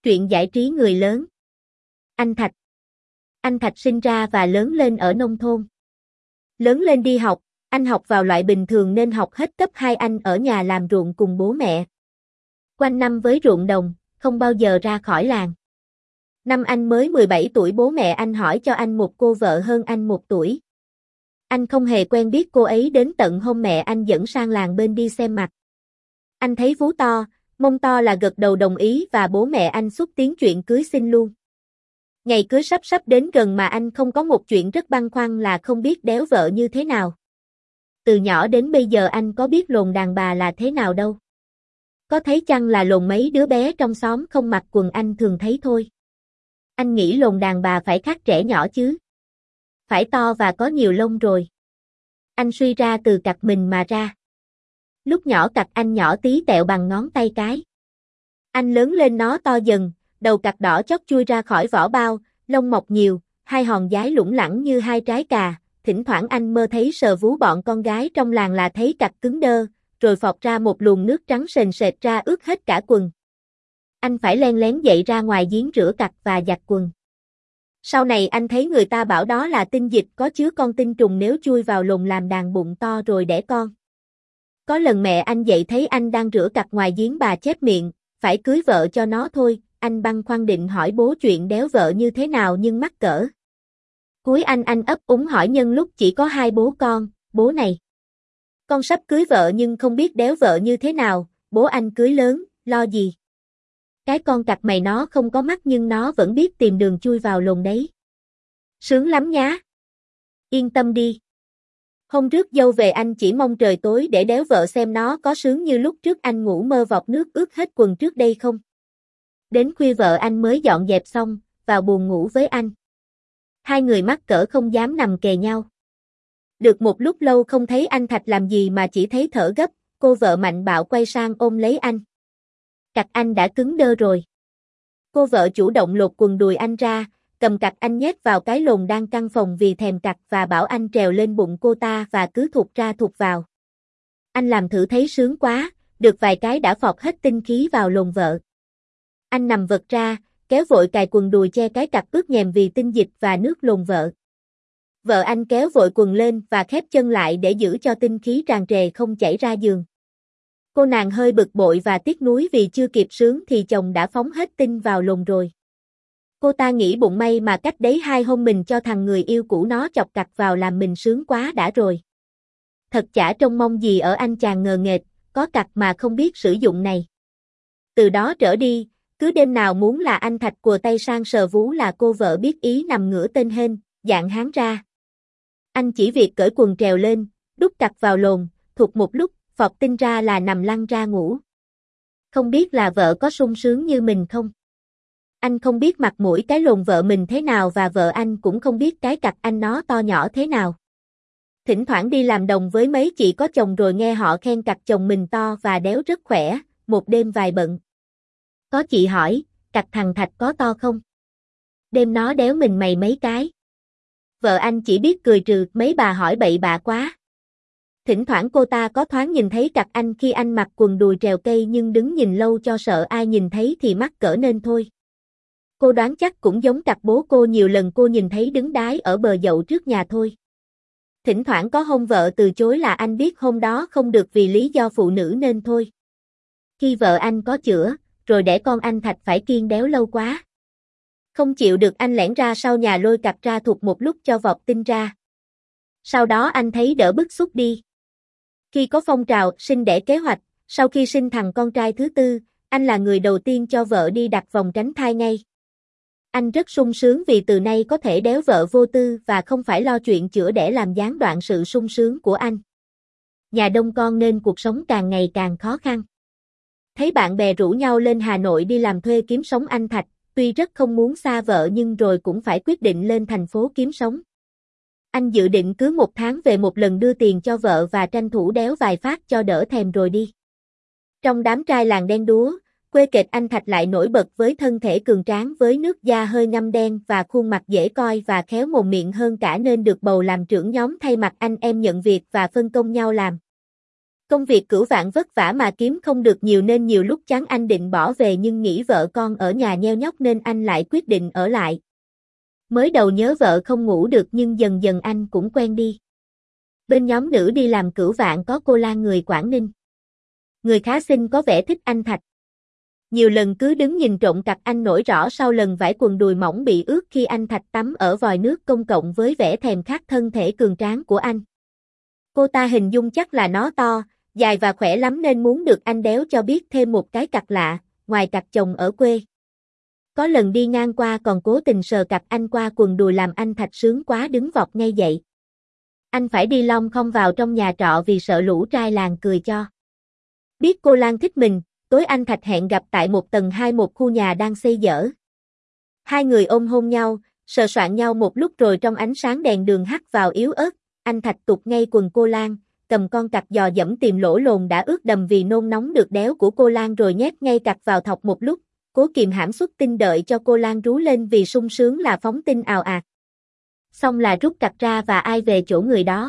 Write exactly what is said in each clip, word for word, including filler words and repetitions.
Truyện giải trí người lớn. Anh Thạch. Anh Thạch sinh ra và lớn lên ở nông thôn. Lớn lên đi học, anh học vào loại bình thường nên học hết cấp hai anh ở nhà làm ruộng cùng bố mẹ. Quanh năm với ruộng đồng, không bao giờ ra khỏi làng. Năm anh mới mười bảy tuổi bố mẹ anh hỏi cho anh một cô vợ hơn anh một tuổi. Anh không hề quen biết cô ấy đến tận hôm mẹ anh dẫn sang làng bên đi xem mặt. Anh thấy vú to, mông to là gật đầu đồng ý và bố mẹ anh xúc tiến chuyện cưới xin luôn. Ngày cưới sắp sắp đến gần mà anh không có một chuyện rất băn khoăn là không biết đéo vợ như thế nào. Từ nhỏ đến bây giờ anh có biết lồn đàn bà là thế nào đâu. Có thấy chăng là lồn mấy đứa bé trong xóm không mặc quần anh thường thấy thôi. Anh nghĩ lồn đàn bà phải khác trẻ nhỏ chứ. Phải to và có nhiều lông rồi. Anh suy ra từ cặc mình mà ra. Lúc nhỏ cặc anh nhỏ tí tẹo bằng ngón tay cái. Anh lớn lên nó to dần, đầu cặc đỏ chót chui ra khỏi vỏ bao, lông mọc nhiều, hai hòn dái lủng lẳng như hai trái cà, thỉnh thoảng anh mơ thấy sờ vú bọn con gái trong làng là thấy cặc cứng đơ, rồi phọt ra một luồng nước trắng sền sệt ra ướt hết cả quần. Anh phải len lén dậy ra ngoài giếng rửa cặc và giặt quần. Sau này anh thấy người ta bảo đó là tinh dịch có chứa con tinh trùng nếu chui vào lồn làm đàn bụng to rồi đẻ con. Có lần mẹ anh dậy thấy anh đang rửa cặc ngoài giếng bà chép miệng, phải cưới vợ cho nó thôi, anh băn khoăn định hỏi bố chuyện đéo vợ như thế nào nhưng mắc cỡ. Cuối anh anh ấp úng hỏi nhân lúc chỉ có hai bố con, bố này. Con sắp cưới vợ nhưng không biết đéo vợ như thế nào, bố anh cưới lớn, lo gì. Cái con cặc mày nó không có mắt nhưng nó vẫn biết tìm đường chui vào lồn đấy. Sướng lắm nhá. Yên tâm đi. Hôm rước dâu về anh chỉ mong trời tối để đéo vợ xem nó có sướng như lúc trước anh ngủ mơ vọt nước ướt hết quần trước đây không. Đến khuya vợ anh mới dọn dẹp xong, vào buồng ngủ với anh. Hai người mắc cỡ không dám nằm kề nhau. Được một lúc lâu không thấy anh Thạch làm gì mà chỉ thấy thở gấp, cô vợ mạnh bạo quay sang ôm lấy anh. Cặc anh đã cứng đơ rồi. Cô vợ chủ động lột quần đùi anh ra, cầm cặc anh nhét vào cái lồn đang căng phòng vì thèm cặc và bảo anh trèo lên bụng cô ta và cứ thụt ra thụt vào. Anh làm thử thấy sướng quá, được vài cái đã phọt hết tinh khí vào lồn vợ. Anh nằm vật ra, kéo vội cài quần đùi che cái cặc ướt nhèm vì tinh dịch và nước lồn vợ. Vợ anh kéo vội quần lên và khép chân lại để giữ cho tinh khí tràn trề không chảy ra giường. Cô nàng hơi bực bội và tiếc nuối vì chưa kịp sướng thì chồng đã phóng hết tinh vào lồn rồi. Cô ta nghĩ bụng may mà cách đấy hai hôm mình cho thằng người yêu cũ nó chọc cặc vào làm mình sướng quá đã rồi. Thật chả trông mong gì ở anh chàng ngờ nghệch, có cặc mà không biết sử dụng này. Từ đó trở đi, cứ đêm nào muốn là anh Thạch cùa tay sang sờ vú là cô vợ biết ý nằm ngửa tên hên, dạng háng ra. Anh chỉ việc cởi quần trèo lên, đút cặc vào lồn, thụt một lúc, phọt tinh ra là nằm lăn ra ngủ. Không biết là vợ có sung sướng như mình không? Anh không biết mặt mũi cái lồn vợ mình thế nào và vợ anh cũng không biết cái cặc anh nó to nhỏ thế nào. Thỉnh thoảng đi làm đồng với mấy chị có chồng rồi nghe họ khen cặc chồng mình to và đéo rất khỏe, một đêm vài bận. Có chị hỏi, cặc thằng Thạch có to không? Đêm nó đéo mình mày mấy cái. Vợ anh chỉ biết cười trừ, mấy bà hỏi bậy bạ quá. Thỉnh thoảng cô ta có thoáng nhìn thấy cặc anh khi anh mặc quần đùi trèo cây nhưng đứng nhìn lâu cho sợ ai nhìn thấy thì mắc cỡ nên thôi. Cô đoán chắc cũng giống cặc bố cô nhiều lần cô nhìn thấy đứng đái ở bờ dậu trước nhà thôi. Thỉnh thoảng có hôm vợ từ chối là anh biết hôm đó không được vì lý do phụ nữ nên thôi. Khi vợ anh có chữa, rồi đẻ con anh Thạch phải kiêng đéo lâu quá. Không chịu được anh lẻn ra sau nhà lôi cặc ra thụt một lúc cho vọt tinh ra. Sau đó anh thấy đỡ bức xúc đi. Khi có phong trào sinh đẻ kế hoạch, sau khi sinh thằng con trai thứ tư, anh là người đầu tiên cho vợ đi đặt vòng tránh thai ngay. Anh rất sung sướng vì từ nay có thể đéo vợ vô tư và không phải lo chuyện chữa đẻ làm gián đoạn sự sung sướng của anh. Nhà đông con nên cuộc sống càng ngày càng khó khăn. Thấy bạn bè rủ nhau lên Hà Nội đi làm thuê kiếm sống anh Thạch, tuy rất không muốn xa vợ nhưng rồi cũng phải quyết định lên thành phố kiếm sống. Anh dự định cứ một tháng về một lần đưa tiền cho vợ và tranh thủ đéo vài phát cho đỡ thèm rồi đi. Trong đám trai làng đen đúa, quê kệch anh Thạch lại nổi bật với thân thể cường tráng với nước da hơi ngăm đen và khuôn mặt dễ coi và khéo mồm miệng hơn cả nên được bầu làm trưởng nhóm thay mặt anh em nhận việc và phân công nhau làm. Công việc cửu vạn vất vả mà kiếm không được nhiều nên nhiều lúc chán anh định bỏ về nhưng nghĩ vợ con ở nhà nheo nhóc nên anh lại quyết định ở lại. Mới đầu nhớ vợ không ngủ được nhưng dần dần anh cũng quen đi. Bên nhóm nữ đi làm cửu vạn có cô Lan người Quảng Ninh. Người khá xinh có vẻ thích anh Thạch. Nhiều lần cứ đứng nhìn trộm cặp anh nổi rõ sau lần vải quần đùi mỏng bị ướt khi anh Thạch tắm ở vòi nước công cộng với vẻ thèm khát thân thể cường tráng của anh. Cô ta hình dung chắc là nó to, dài và khỏe lắm nên muốn được anh đéo cho biết thêm một cái cặc lạ, ngoài cặc chồng ở quê. Có lần đi ngang qua còn cố tình sờ cặp anh qua quần đùi làm anh Thạch sướng quá đứng vọt ngay dậy. Anh phải đi long không vào trong nhà trọ vì sợ lũ trai làng cười cho. Biết cô Lan thích mình, tối anh Thạch hẹn gặp tại một tầng hai một khu nhà đang xây dở. Hai người ôm hôn nhau, sờ soạng nhau một lúc rồi trong ánh sáng đèn đường hắt vào yếu ớt, anh Thạch tụt ngay quần cô Lan, cầm con cặc dò dẫm tìm lỗ lồn đã ướt đầm vì nôn nóng được đéo của cô Lan rồi nhét ngay cặc vào thọc một lúc, cố kìm hãm xuất tinh đợi cho cô Lan rú lên vì sung sướng là phóng tinh ào ạt. Xong là rút cặc ra và ai về chỗ người đó.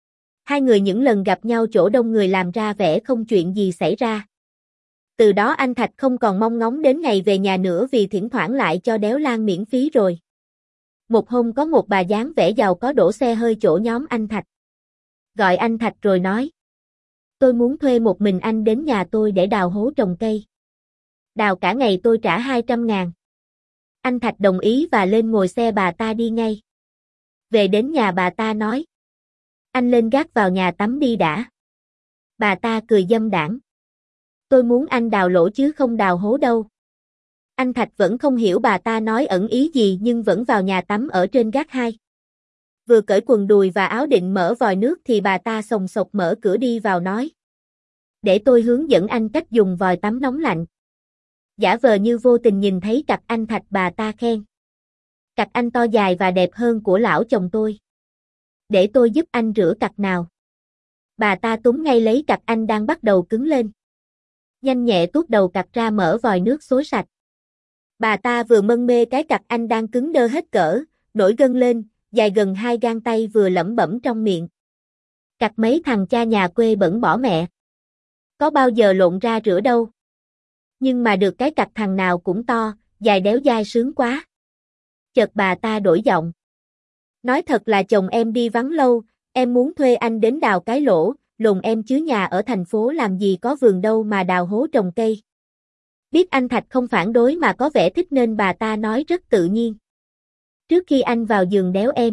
Hai người những lần gặp nhau chỗ đông người làm ra vẻ không chuyện gì xảy ra. Từ đó anh Thạch không còn mong ngóng đến ngày về nhà nữa vì thỉnh thoảng lại cho đéo Lan miễn phí rồi. Một hôm có một bà dáng vẻ giàu có đổ xe hơi chỗ nhóm anh Thạch. Gọi anh Thạch rồi nói. Tôi muốn thuê một mình anh đến nhà tôi để đào hố trồng cây. Đào cả ngày tôi trả hai trăm ngàn. Anh Thạch đồng ý và lên ngồi xe bà ta đi ngay. Về đến nhà bà ta nói. Anh lên gác vào nhà tắm đi đã. Bà ta cười dâm đãng. Tôi muốn anh đào lỗ chứ không đào hố đâu. Anh Thạch vẫn không hiểu bà ta nói ẩn ý gì nhưng vẫn vào nhà tắm ở trên gác hai. Vừa cởi quần đùi và áo định mở vòi nước thì bà ta sồng sộc mở cửa đi vào nói. Để tôi hướng dẫn anh cách dùng vòi tắm nóng lạnh. Giả vờ như vô tình nhìn thấy cặp anh Thạch bà ta khen. Cặp anh to dài và đẹp hơn của lão chồng tôi. Để tôi giúp anh rửa cặp nào. Bà ta túm ngay lấy cặp anh đang bắt đầu cứng lên. Nhanh nhẹ tuốt đầu cặp ra mở vòi nước xối sạch. Bà ta vừa mân mê cái cặp anh đang cứng đơ hết cỡ, nổi gân lên, dài gần hai gang tay vừa lẩm bẩm trong miệng. Cặp mấy thằng cha nhà quê bẩn bỏ mẹ. Có bao giờ lộn ra rửa đâu. Nhưng mà được cái cặp thằng nào cũng to, dài đéo dai sướng quá. Chợt bà ta đổi giọng. Nói thật là chồng em đi vắng lâu, em muốn thuê anh đến đào cái lỗ, lồn em chứ nhà ở thành phố làm gì có vườn đâu mà đào hố trồng cây. Biết anh Thạch không phản đối mà có vẻ thích nên bà ta nói rất tự nhiên. Trước khi anh vào giường đéo em.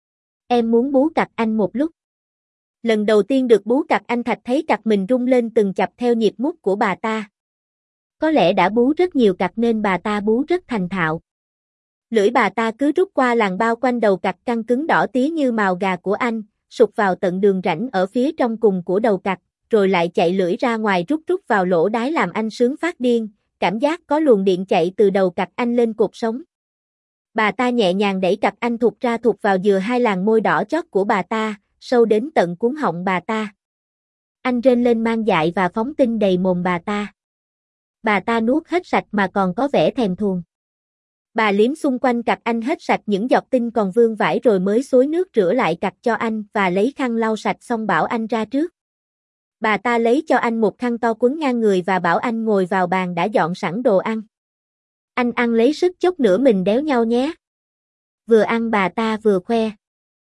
Em muốn bú cặp anh một lúc. Lần đầu tiên được bú cặp anh Thạch thấy cặp mình rung lên từng chập theo nhịp mút của bà ta. Có lẽ đã bú rất nhiều cặp nên bà ta bú rất thành thạo. Lưỡi bà ta cứ rút qua làn bao quanh đầu cặp căng cứng đỏ tía như mào gà của anh, sụt vào tận đường rãnh ở phía trong cùng của đầu cặp, rồi lại chạy lưỡi ra ngoài rút rút vào lỗ đái làm anh sướng phát điên, cảm giác có luồng điện chạy từ đầu cặp anh lên cột sống. Bà ta nhẹ nhàng đẩy cặp anh thụt ra thụt vào dừa hai làn môi đỏ chót của bà ta, sâu đến tận cuống họng bà ta. Anh rên lên mang dại và phóng tinh đầy mồm bà ta. Bà ta nuốt hết sạch mà còn có vẻ thèm thuồng. Bà liếm xung quanh cặp anh hết sạch những giọt tinh còn vương vãi rồi mới xối nước rửa lại cặp cho anh và lấy khăn lau sạch xong bảo anh ra trước. Bà ta lấy cho anh một khăn to quấn ngang người và bảo anh ngồi vào bàn đã dọn sẵn đồ ăn. Anh ăn lấy sức chốc nữa mình đéo nhau nhé. Vừa ăn bà ta vừa khoe.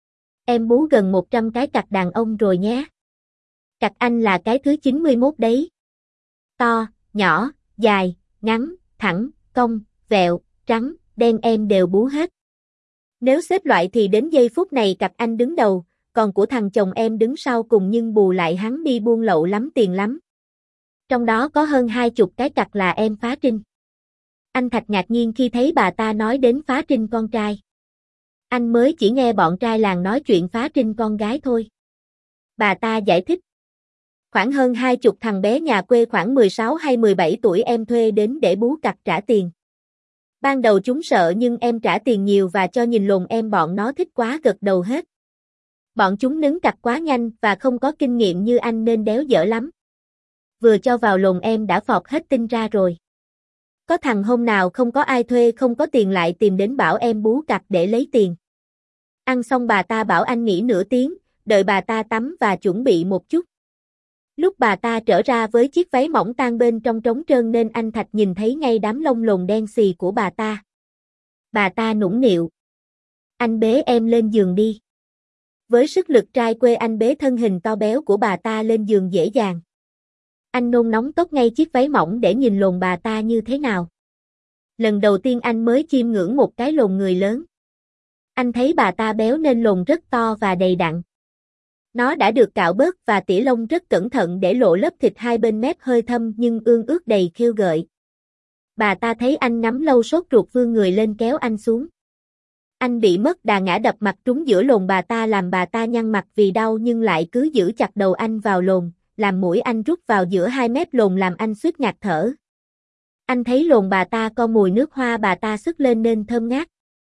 Em bú gần một trăm cái cặp đàn ông rồi nhé. Cặp anh là cái thứ chín mươi mốt đấy. To, nhỏ, dài, ngắn, thẳng, cong, vẹo, trắng, đen em đều bú hết. Nếu xếp loại thì đến giây phút này cặp anh đứng đầu, còn của thằng chồng em đứng sau cùng nhưng bù lại hắn đi buôn lậu lắm tiền lắm. Trong đó có hơn hai chục cái cặp là em phá trinh. Anh Thạch ngạc nhiên khi thấy bà ta nói đến phá trinh con trai. Anh mới chỉ nghe bọn trai làng nói chuyện phá trinh con gái thôi. Bà ta giải thích. Khoảng hơn hai chục thằng bé nhà quê khoảng mười sáu hay mười bảy tuổi em thuê đến để bú cặp trả tiền. Ban đầu chúng sợ nhưng em trả tiền nhiều và cho nhìn lồn em bọn nó thích quá gật đầu hết. Bọn chúng nứng cặp quá nhanh và không có kinh nghiệm như anh nên đéo dở lắm. Vừa cho vào lồn em đã phọt hết tinh ra rồi. Có thằng hôm nào không có ai thuê không có tiền lại tìm đến bảo em bú cặp để lấy tiền. Ăn xong bà ta bảo anh nghỉ nửa tiếng, đợi bà ta tắm và chuẩn bị một chút. Lúc bà ta trở ra với chiếc váy mỏng tang bên trong trống trơn nên anh Thạch nhìn thấy ngay đám lông lồn đen xì của bà ta. Bà ta nũng nịu. Anh bế em lên giường đi. Với sức lực trai quê anh bế thân hình to béo của bà ta lên giường dễ dàng. Anh nôn nóng tóc ngay chiếc váy mỏng để nhìn lồn bà ta như thế nào. Lần đầu tiên anh mới chiêm ngưỡng một cái lồn người lớn. Anh thấy bà ta béo nên lồn rất to và đầy đặn. Nó đã được cạo bớt và tỉa lông rất cẩn thận để lộ lớp thịt hai bên mép hơi thâm nhưng ương ướt đầy khêu gợi. Bà ta thấy anh ngắm lâu sốt ruột vươn người lên kéo anh xuống. Anh bị mất đà ngã đập mặt trúng giữa lồn bà ta làm bà ta nhăn mặt vì đau nhưng lại cứ giữ chặt đầu anh vào lồn, làm mũi anh rút vào giữa hai mép lồn làm anh suýt ngạt thở. Anh thấy lồn bà ta có mùi nước hoa bà ta sức lên nên thơm ngát.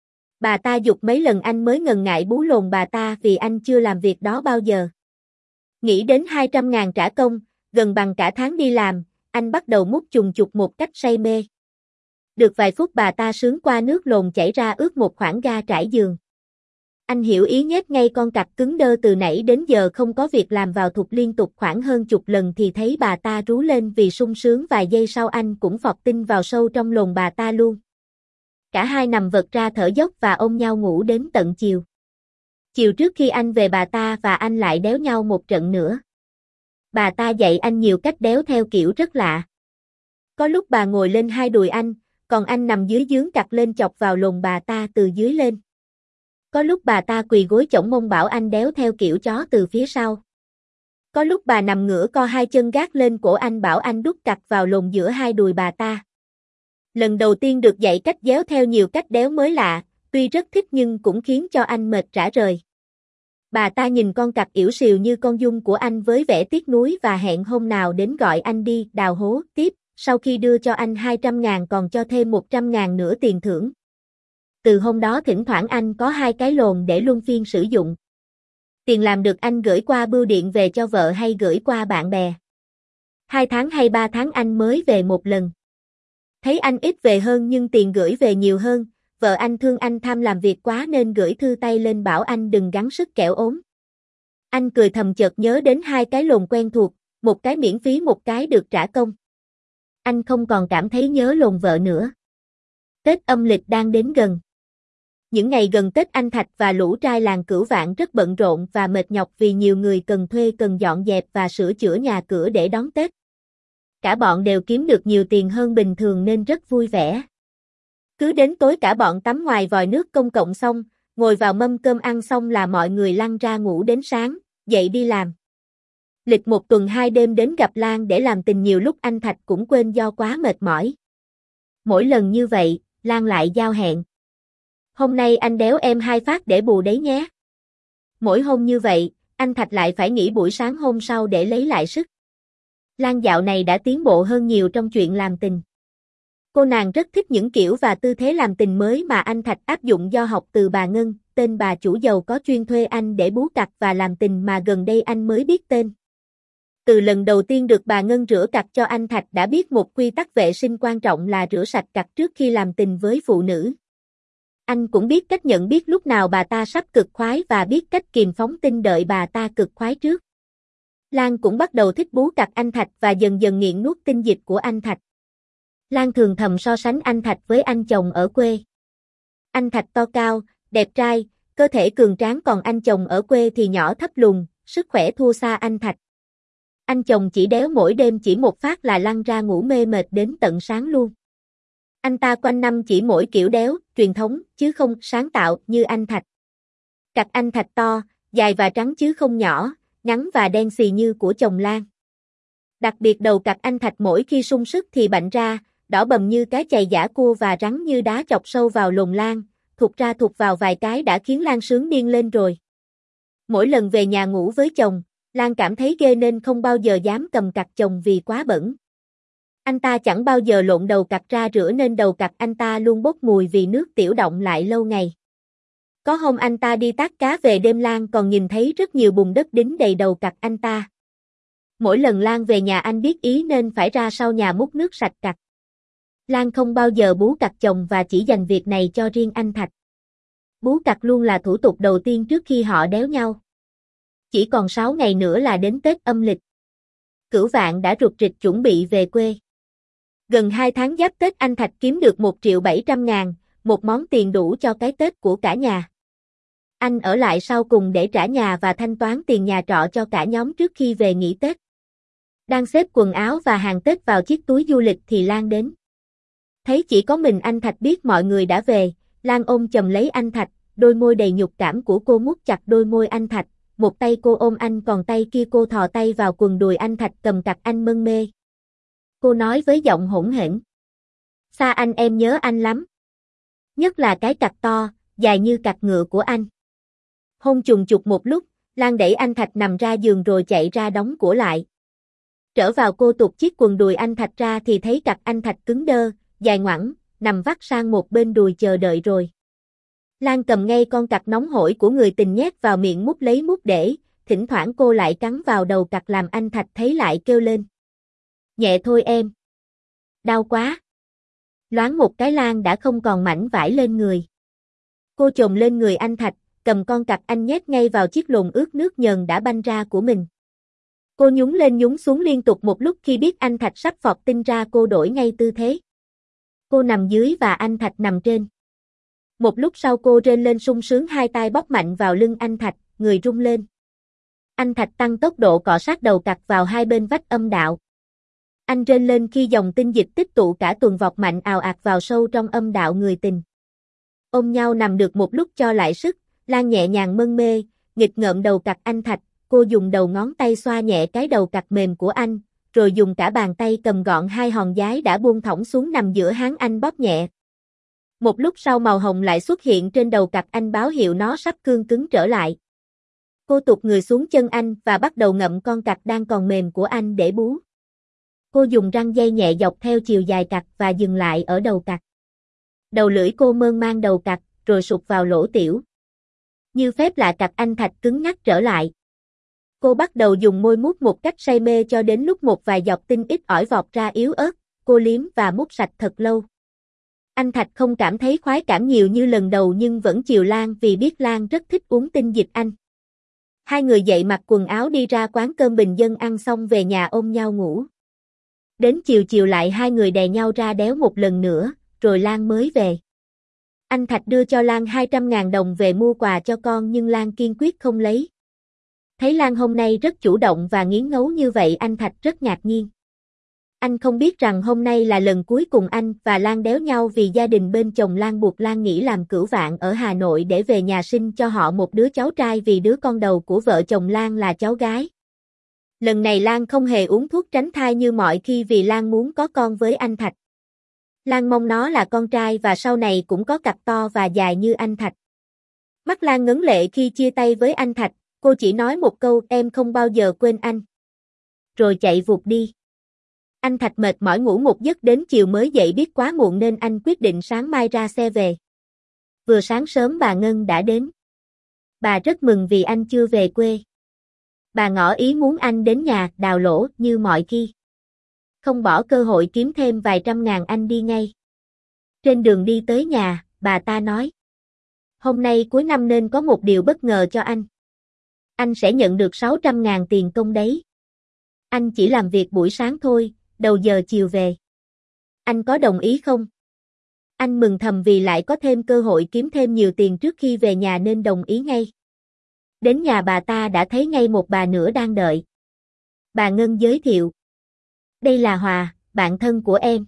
Bà ta giục mấy lần anh mới ngần ngại bú lồn bà ta vì anh chưa làm việc đó bao giờ. Nghĩ đến hai trăm ngàn trả công, gần bằng cả tháng đi làm, anh bắt đầu mút chùng chục một cách say mê. Được vài phút bà ta sướng qua nước lồn chảy ra ướt một khoảng ga trải giường. Anh hiểu ý nhét ngay con cặc cứng đơ từ nãy đến giờ không có việc làm vào thụt liên tục khoảng hơn chục lần thì thấy bà ta rú lên vì sung sướng vài giây sau anh cũng phọt tinh vào sâu trong lồn bà ta luôn. Cả hai nằm vật ra thở dốc và ôm nhau ngủ đến tận chiều. Chiều trước khi anh về bà ta và anh lại đéo nhau một trận nữa. Bà ta dạy anh nhiều cách đéo theo kiểu rất lạ. Có lúc bà ngồi lên hai đùi anh, còn anh nằm dưới dướn cặc lên chọc vào lồn bà ta từ dưới lên. Có lúc bà ta quỳ gối chổng mông bảo anh đéo theo kiểu chó từ phía sau. Có lúc bà nằm ngửa co hai chân gác lên cổ anh bảo anh đút cặc vào lồn giữa hai đùi bà ta. Lần đầu tiên được dạy cách déo theo nhiều cách đéo mới lạ, tuy rất thích nhưng cũng khiến cho anh mệt rã rời. Bà ta nhìn con cặc yểu xìu như con giun của anh với vẻ tiếc nuối và hẹn hôm nào đến gọi anh đi đào hố tiếp, sau khi đưa cho anh hai trăm ngàn còn cho thêm một trăm ngàn nữa tiền thưởng. Từ hôm đó thỉnh thoảng anh có hai cái lồn để luân phiên sử dụng. Tiền làm được anh gửi qua bưu điện về cho vợ hay gửi qua bạn bè. Hai tháng hay ba tháng anh mới về một lần. Thấy anh ít về hơn nhưng tiền gửi về nhiều hơn, vợ anh thương anh tham làm việc quá nên gửi thư tay lên bảo anh đừng gắng sức kẻo ốm. Anh cười thầm chợt nhớ đến hai cái lồn quen thuộc, một cái miễn phí một cái được trả công. Anh không còn cảm thấy nhớ lồn vợ nữa. Tết âm lịch đang đến gần. Những ngày gần Tết anh Thạch và lũ trai làng Cửu Vạn rất bận rộn và mệt nhọc vì nhiều người cần thuê cần dọn dẹp và sửa chữa nhà cửa để đón Tết. Cả bọn đều kiếm được nhiều tiền hơn bình thường nên rất vui vẻ. Cứ đến tối cả bọn tắm ngoài vòi nước công cộng xong, ngồi vào mâm cơm ăn xong là mọi người lăn ra ngủ đến sáng, dậy đi làm. Lịch một tuần hai đêm đến gặp Lan để làm tình nhiều lúc anh Thạch cũng quên do quá mệt mỏi. Mỗi lần như vậy, Lan lại giao hẹn. Hôm nay anh đéo em hai phát để bù đấy nhé. Mỗi hôm như vậy, anh Thạch lại phải nghỉ buổi sáng hôm sau để lấy lại sức. Lan dạo này đã tiến bộ hơn nhiều trong chuyện làm tình. Cô nàng rất thích những kiểu và tư thế làm tình mới mà anh Thạch áp dụng do học từ bà Ngân, tên bà chủ giàu có chuyên thuê anh để bú cặc và làm tình mà gần đây anh mới biết tên. Từ lần đầu tiên được bà Ngân rửa cặc cho anh Thạch đã biết một quy tắc vệ sinh quan trọng là rửa sạch cặc trước khi làm tình với phụ nữ. Anh cũng biết cách nhận biết lúc nào bà ta sắp cực khoái và biết cách kìm phóng tinh đợi bà ta cực khoái trước. Lan cũng bắt đầu thích bú cặc anh Thạch và dần dần nghiện nuốt tinh dịch của anh Thạch. Lan thường thầm so sánh anh Thạch với anh chồng ở quê. Anh Thạch to cao, đẹp trai, cơ thể cường tráng còn anh chồng ở quê thì nhỏ thấp lùn, sức khỏe thua xa anh Thạch. Anh chồng chỉ đéo mỗi đêm chỉ một phát là lăn ra ngủ mê mệt đến tận sáng luôn. Anh ta quanh năm chỉ mỗi kiểu đéo, truyền thống, chứ không sáng tạo như anh Thạch. Cặc anh Thạch to, dài và trắng chứ không nhỏ, ngắn và đen xì như của chồng Lan. Đặc biệt đầu cặc anh Thạch mỗi khi sung sức thì bạnh ra, đỏ bầm như cái chày giả cua và rắn như đá chọc sâu vào lồn Lan, thụt ra thụt vào vài cái đã khiến Lan sướng điên lên rồi. Mỗi lần về nhà ngủ với chồng, Lan cảm thấy ghê nên không bao giờ dám cầm cặc chồng vì quá bẩn. Anh ta chẳng bao giờ lộn đầu cặc ra rửa nên đầu cặc anh ta luôn bốc mùi vì nước tiểu đọng lại lâu ngày. Có hôm anh ta đi tác cá về đêm Lan còn nhìn thấy rất nhiều bùn đất đính đầy đầu cặc anh ta. Mỗi lần Lan về nhà anh biết ý nên phải ra sau nhà múc nước sạch cặc. Lan không bao giờ bú cặc chồng và chỉ dành việc này cho riêng anh Thạch. Bú cặc luôn là thủ tục đầu tiên trước khi họ đéo nhau. Chỉ còn sáu ngày nữa là đến Tết âm lịch. Cửu Vạn đã rục rịch chuẩn bị về quê. Gần hai tháng giáp Tết anh Thạch kiếm được một triệu bảy trăm ngàn, một món tiền đủ cho cái Tết của cả nhà. Anh ở lại sau cùng để trả nhà và thanh toán tiền nhà trọ cho cả nhóm trước khi về nghỉ Tết. Đang xếp quần áo và hàng Tết vào chiếc túi du lịch thì Lan đến. Thấy chỉ có mình anh Thạch biết mọi người đã về, Lan ôm chầm lấy anh Thạch, đôi môi đầy nhục cảm của cô mút chặt đôi môi anh Thạch, một tay cô ôm anh còn tay kia cô thò tay vào quần đùi anh Thạch cầm cặt anh mân mê. Cô nói với giọng hỗn hển. Xa anh em nhớ anh lắm. Nhất là cái cặt to, dài như cặt ngựa của anh. Hôn chùng chục một lúc, Lan đẩy anh Thạch nằm ra giường rồi chạy ra đóng cửa lại. Trở vào cô tụt chiếc quần đùi anh Thạch ra thì thấy cặt anh Thạch cứng đơ, dài ngoẵng, nằm vắt sang một bên đùi chờ đợi rồi. Lan cầm ngay con cặt nóng hổi của người tình nhét vào miệng mút lấy mút để, thỉnh thoảng cô lại cắn vào đầu cặt làm anh Thạch thấy lại kêu lên. Nhẹ thôi em. Đau quá. Loáng một cái Lan đã không còn mảnh vải lên người. Cô chồm lên người anh Thạch, cầm con cặt anh nhét ngay vào chiếc lồn ướt nước nhờn đã banh ra của mình. Cô nhún lên nhún xuống liên tục một lúc khi biết anh Thạch sắp phọt tinh ra cô đổi ngay tư thế. Cô nằm dưới và anh Thạch nằm trên. Một lúc sau cô rên lên sung sướng hai tay bóp mạnh vào lưng anh Thạch, người rung lên. Anh Thạch tăng tốc độ cọ sát đầu cặt vào hai bên vách âm đạo. Anh rên lên khi dòng tinh dịch tích tụ cả tuần vọt mạnh ào ạt vào sâu trong âm đạo người tình. Ôm nhau nằm được một lúc cho lại sức, Lan nhẹ nhàng mân mê, nghịch ngợm đầu cặt anh Thạch, cô dùng đầu ngón tay xoa nhẹ cái đầu cặt mềm của anh, rồi dùng cả bàn tay cầm gọn hai hòn giái đã buông thõng xuống nằm giữa háng anh bóp nhẹ. Một lúc sau màu hồng lại xuất hiện trên đầu cặt anh báo hiệu nó sắp cương cứng trở lại. Cô tụt người xuống chân anh và bắt đầu ngậm con cặt đang còn mềm của anh để bú. Cô dùng răng dây nhẹ dọc theo chiều dài cặt và dừng lại ở đầu cặt. Đầu lưỡi cô mơn man đầu cặt, rồi sụt vào lỗ tiểu. Như phép lạ cặt anh Thạch cứng ngắc trở lại. Cô bắt đầu dùng môi mút một cách say mê cho đến lúc một vài giọt tinh ít ỏi vọt ra yếu ớt, cô liếm và mút sạch thật lâu. Anh Thạch không cảm thấy khoái cảm nhiều như lần đầu nhưng vẫn chiều Lan vì biết Lan rất thích uống tinh dịch anh. Hai người dậy mặc quần áo đi ra quán cơm bình dân ăn xong về nhà ôm nhau ngủ. Đến chiều chiều lại hai người đè nhau ra đéo một lần nữa, rồi Lan mới về. Anh Thạch đưa cho Lan hai trăm ngàn đồng về mua quà cho con nhưng Lan kiên quyết không lấy. Thấy Lan hôm nay rất chủ động và nghiến ngấu như vậy anh Thạch rất ngạc nhiên. Anh không biết rằng hôm nay là lần cuối cùng anh và Lan đéo nhau vì gia đình bên chồng Lan buộc Lan nghỉ làm Cửu Vạn ở Hà Nội để về nhà sinh cho họ một đứa cháu trai vì đứa con đầu của vợ chồng Lan là cháu gái. Lần này Lan không hề uống thuốc tránh thai như mọi khi vì Lan muốn có con với anh Thạch. Lan mong nó là con trai và sau này cũng có cặp to và dài như anh Thạch. Mắt Lan ngấn lệ khi chia tay với anh Thạch, cô chỉ nói một câu em không bao giờ quên anh. Rồi chạy vụt đi. Anh Thạch mệt mỏi ngủ một giấc đến chiều mới dậy biết quá muộn nên anh quyết định sáng mai ra xe về. Vừa sáng sớm bà Ngân đã đến. Bà rất mừng vì anh chưa về quê. Bà ngỏ ý muốn anh đến nhà đào lỗ như mọi khi. Không bỏ cơ hội kiếm thêm vài trăm ngàn anh đi ngay. Trên đường đi tới nhà, bà ta nói. Hôm nay cuối năm nên có một điều bất ngờ cho anh. Anh sẽ nhận được sáu trăm ngàn tiền công đấy. Anh chỉ làm việc buổi sáng thôi, đầu giờ chiều về. Anh có đồng ý không? Anh mừng thầm vì lại có thêm cơ hội kiếm thêm nhiều tiền trước khi về nhà nên đồng ý ngay. Đến nhà bà ta đã thấy ngay một bà nữa đang đợi. Bà Ngân giới thiệu. Đây là Hòa, bạn thân của em.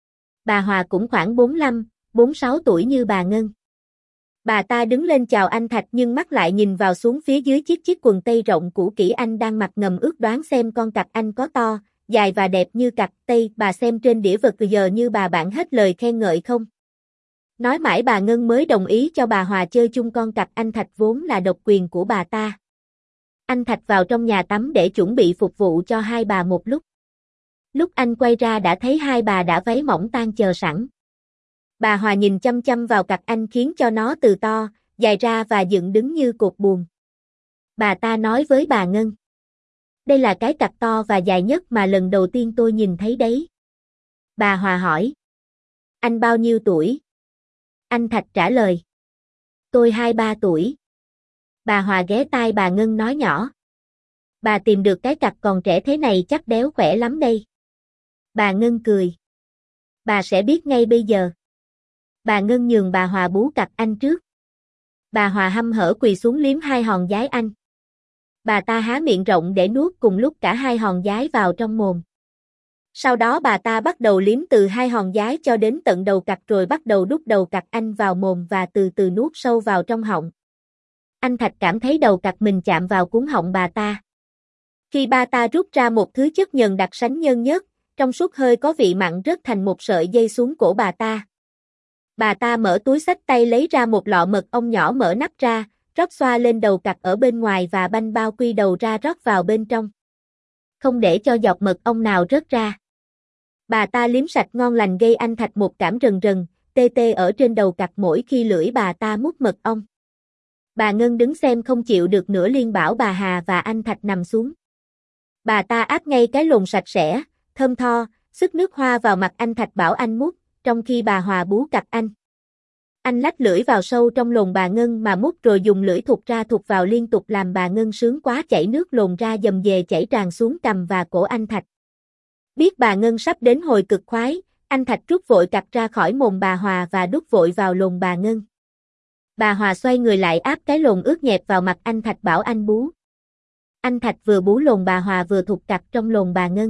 Bà Hòa cũng khoảng bốn mươi lăm, bốn mươi sáu tuổi như bà Ngân. Bà ta đứng lên chào anh Thạch nhưng mắt lại nhìn vào xuống phía dưới chiếc chiếc quần tây rộng cũ kỹ anh đang mặc ngầm ước đoán xem con cặc anh có to, dài và đẹp như cặc tây bà xem trên đĩa vật giờ như bà bạn hết lời khen ngợi không. Nói mãi bà Ngân mới đồng ý cho bà Hòa chơi chung con cặc anh Thạch vốn là độc quyền của bà ta. Anh Thạch vào trong nhà tắm để chuẩn bị phục vụ cho hai bà một lúc. Lúc anh quay ra đã thấy hai bà đã váy mỏng tang chờ sẵn. Bà Hòa nhìn chăm chăm vào cặc anh khiến cho nó từ to, dài ra và dựng đứng như cột buồm. Bà ta nói với bà Ngân. Đây là cái cặc to và dài nhất mà lần đầu tiên tôi nhìn thấy đấy. Bà Hòa hỏi. Anh bao nhiêu tuổi? Anh Thạch trả lời. Tôi hai ba tuổi. Bà Hòa ghé tai bà Ngân nói nhỏ. Bà tìm được cái cặc còn trẻ thế này chắc béo khỏe lắm đây. Bà Ngân cười. Bà sẽ biết ngay bây giờ. Bà Ngân nhường bà Hòa bú cặc anh trước. Bà Hòa hăm hở quỳ xuống liếm hai hòn giái anh. Bà ta há miệng rộng để nuốt cùng lúc cả hai hòn giái vào trong mồm. Sau đó bà ta bắt đầu liếm từ hai hòn giái cho đến tận đầu cặc rồi bắt đầu đút đầu cặc anh vào mồm và từ từ nuốt sâu vào trong họng. Anh Thạch cảm thấy đầu cặc mình chạm vào cuống họng bà ta. Khi bà ta rút ra một thứ chất nhờn đặc sánh nhơn nhớt, trong suốt hơi có vị mặn rớt thành một sợi dây xuống cổ bà ta. Bà ta mở túi xách tay lấy ra một lọ mật ong nhỏ mở nắp ra, rót xoa lên đầu cặc ở bên ngoài và banh bao quy đầu ra rót vào bên trong. Không để cho giọt mật ong nào rớt ra. Bà ta liếm sạch ngon lành gây anh Thạch một cảm rần rần, tê tê ở trên đầu cặc mỗi khi lưỡi bà ta mút mật ong. Bà Ngân đứng xem không chịu được nữa liền bảo bà Hà và anh Thạch nằm xuống. Bà ta áp ngay cái lồn sạch sẽ, thơm tho, xức nước hoa vào mặt anh Thạch bảo anh mút, trong khi bà Hòa bú cặc anh. Anh lách lưỡi vào sâu trong lồn bà Ngân mà mút rồi dùng lưỡi thụt ra thụt vào liên tục làm bà Ngân sướng quá chảy nước lồn ra dầm dề chảy tràn xuống cằm và cổ anh Thạch. Biết bà Ngân sắp đến hồi cực khoái, anh Thạch rút vội cặc ra khỏi mồm bà Hòa và đút vội vào lồn bà Ngân. Bà Hòa xoay người lại áp cái lồn ướt nhẹp vào mặt anh Thạch bảo anh bú. Anh Thạch vừa bú lồn bà Hòa vừa thụt cặc trong lồn bà Ngân.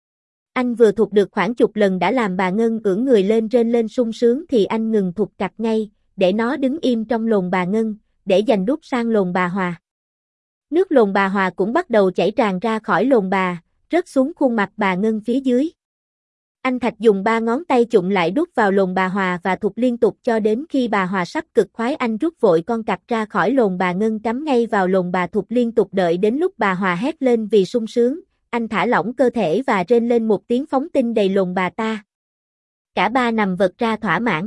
Anh vừa thụt được khoảng chục lần đã làm bà Ngân ưỡn người lên rên lên sung sướng thì anh ngừng thụt cặc ngay, để nó đứng im trong lồn bà Ngân, để dành đút sang lồn bà Hòa. Nước lồn bà Hòa cũng bắt đầu chảy tràn ra khỏi lồn bà, rớt xuống khuôn mặt bà Ngân phía dưới. Anh Thạch dùng ba ngón tay chụm lại đút vào lồn bà Hòa và thụt liên tục cho đến khi bà Hòa sắp cực khoái anh rút vội con cặc ra khỏi lồn bà Ngân cắm ngay vào lồn bà thụt liên tục đợi đến lúc bà Hòa hét lên vì sung sướng, anh thả lỏng cơ thể và rên lên một tiếng phóng tinh đầy lồn bà ta. Cả ba nằm vật ra thỏa mãn.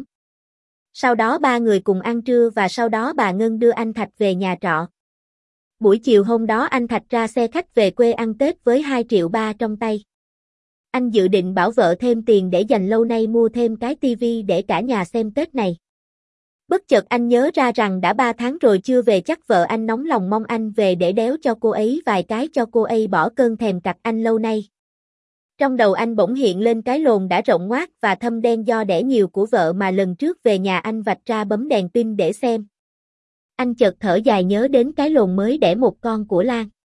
Sau đó ba người cùng ăn trưa và sau đó bà Ngân đưa anh Thạch về nhà trọ. Buổi chiều hôm đó anh Thạch ra xe khách về quê ăn Tết với hai triệu ba trong tay. Anh dự định bảo vợ thêm tiền để dành lâu nay mua thêm cái tivi để cả nhà xem Tết này. Bất chợt anh nhớ ra rằng đã ba tháng rồi chưa về chắc vợ anh nóng lòng mong anh về để đéo cho cô ấy vài cái cho cô ấy bỏ cơn thèm cặc anh lâu nay. Trong đầu anh bỗng hiện lên cái lồn đã rộng ngoác và thâm đen do đẻ nhiều của vợ mà lần trước về nhà anh vạch ra bấm đèn pin để xem. Anh chợt thở dài nhớ đến cái lồn mới đẻ một con của Lan.